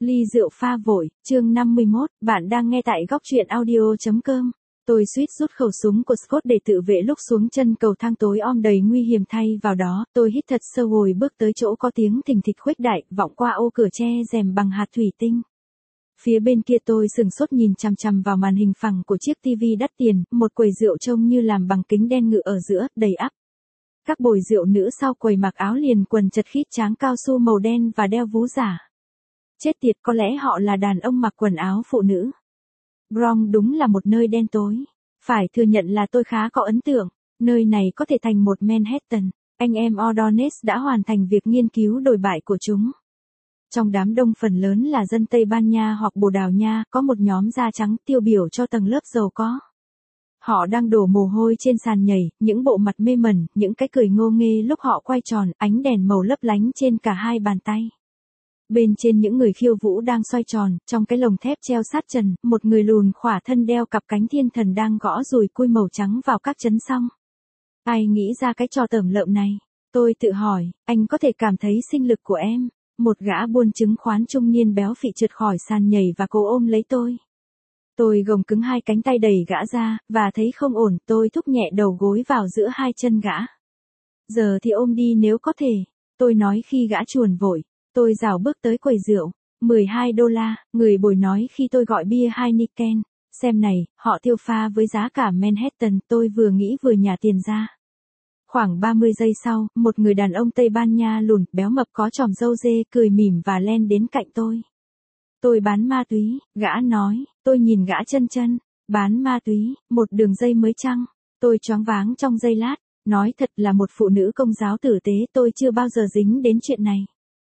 Ly rượu pha vội, chương 51, bạn đang nghe tại góc truyện audio.com. Tôi suýt rút khẩu súng của Scott để tự vệ lúc xuống chân cầu thang tối om đầy nguy hiểm, thay vào đó, tôi hít thật sâu rồi bước tới chỗ có tiếng thình thịch khuếch đại, vọng qua ô cửa che rèm bằng hạt thủy tinh. Phía bên kia tôi sửng sốt nhìn chằm chằm vào màn hình phẳng của chiếc tivi đắt tiền, một quầy rượu trông như làm bằng kính đen ngự ở giữa, đầy ắp. Các bồi rượu nữ sau quầy mặc áo liền quần chật khít tráng cao su màu đen và đeo vú giả. Chết tiệt, có lẽ họ là đàn ông mặc quần áo phụ nữ. Bronx đúng là một nơi đen tối. Phải thừa nhận là tôi khá có ấn tượng, nơi này có thể thành một Manhattan. Anh em Ordonez đã hoàn thành việc nghiên cứu đồi bại của chúng. Trong đám đông phần lớn là dân Tây Ban Nha hoặc Bồ Đào Nha, có một nhóm da trắng tiêu biểu cho tầng lớp giàu có. Họ đang đổ mồ hôi trên sàn nhảy, những bộ mặt mê mẩn, những cái cười ngô nghê lúc họ quay tròn, ánh đèn màu lấp lánh trên cả hai bàn tay. Bên trên những người khiêu vũ đang xoay tròn, trong cái lồng thép treo sát trần, một người lùn khỏa thân đeo cặp cánh thiên thần đang gõ dùi cui màu trắng vào các chấn song. Ai nghĩ ra cái trò tởm lợm này? Tôi tự hỏi, anh có thể cảm thấy sinh lực của em. Một gã buôn chứng khoán trung niên béo phì trượt khỏi sàn nhảy và cố ôm lấy tôi. Tôi gồng cứng hai cánh tay đẩy gã ra, và thấy không ổn, tôi thúc nhẹ đầu gối vào giữa hai chân gã. Giờ thì ôm đi nếu có thể, tôi nói khi gã chuồn vội. Tôi rảo bước tới quầy rượu. $12, người bồi nói khi tôi gọi bia Heineken. Xem này, họ tiêu pha với giá cả Manhattan, tôi vừa nghĩ vừa nhả tiền ra. Khoảng 30 giây sau, một người đàn ông Tây Ban Nha lùn, béo mập có chòm râu dê, cười mỉm và len đến cạnh tôi. Tôi bán ma túy, gã nói. Tôi nhìn gã chân. Bán ma túy, một đường dây mới chăng? Tôi choáng váng trong giây lát. Nói thật là một phụ nữ Công giáo tử tế, tôi chưa bao giờ dính đến chuyện này.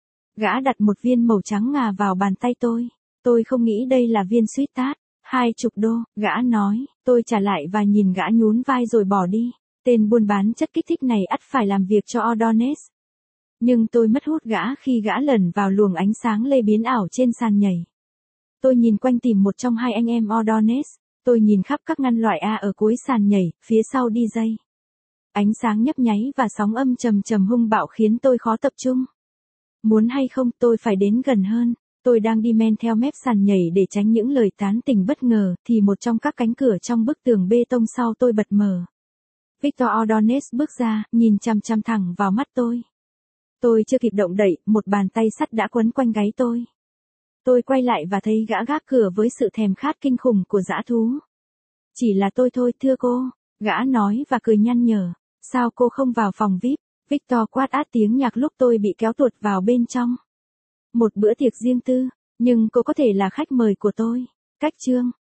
Gã đặt một viên màu trắng ngà vào bàn tay tôi. Tôi không nghĩ đây là viên suýt tát. $20, gã nói. Tôi trả lại và nhìn gã nhún vai rồi bỏ đi. Tên buôn bán chất kích thích này ắt phải làm việc cho Ordonez. Nhưng tôi mất hút gã khi gã lẩn vào luồng ánh sáng lây biến ảo trên sàn nhảy. Tôi nhìn quanh tìm một trong hai anh em Ordonez. Tôi nhìn khắp các ngăn loại A ở cuối sàn nhảy, phía sau DJ. Ánh sáng nhấp nháy và sóng âm trầm hung bạo khiến tôi khó tập trung. Muốn hay không, tôi phải đến gần hơn. Tôi đang đi men theo mép sàn nhảy để tránh những lời tán tỉnh bất ngờ, thì một trong các cánh cửa trong bức tường bê tông sau tôi bật mở. Victor Ordonez bước ra, nhìn chằm thẳng vào mắt tôi. Tôi chưa kịp động đậy, một bàn tay sắt đã quấn quanh gáy tôi. Tôi quay lại và thấy gã gác cửa với sự thèm khát kinh khủng của dã thú. Chỉ là tôi thôi, thưa cô, gã nói và cười nhăn nhở. Sao cô không vào phòng VIP? Victor quát át tiếng nhạc lúc tôi bị kéo tuột vào bên trong. Một bữa tiệc riêng tư, nhưng cô có thể là khách mời của tôi. Cách chương.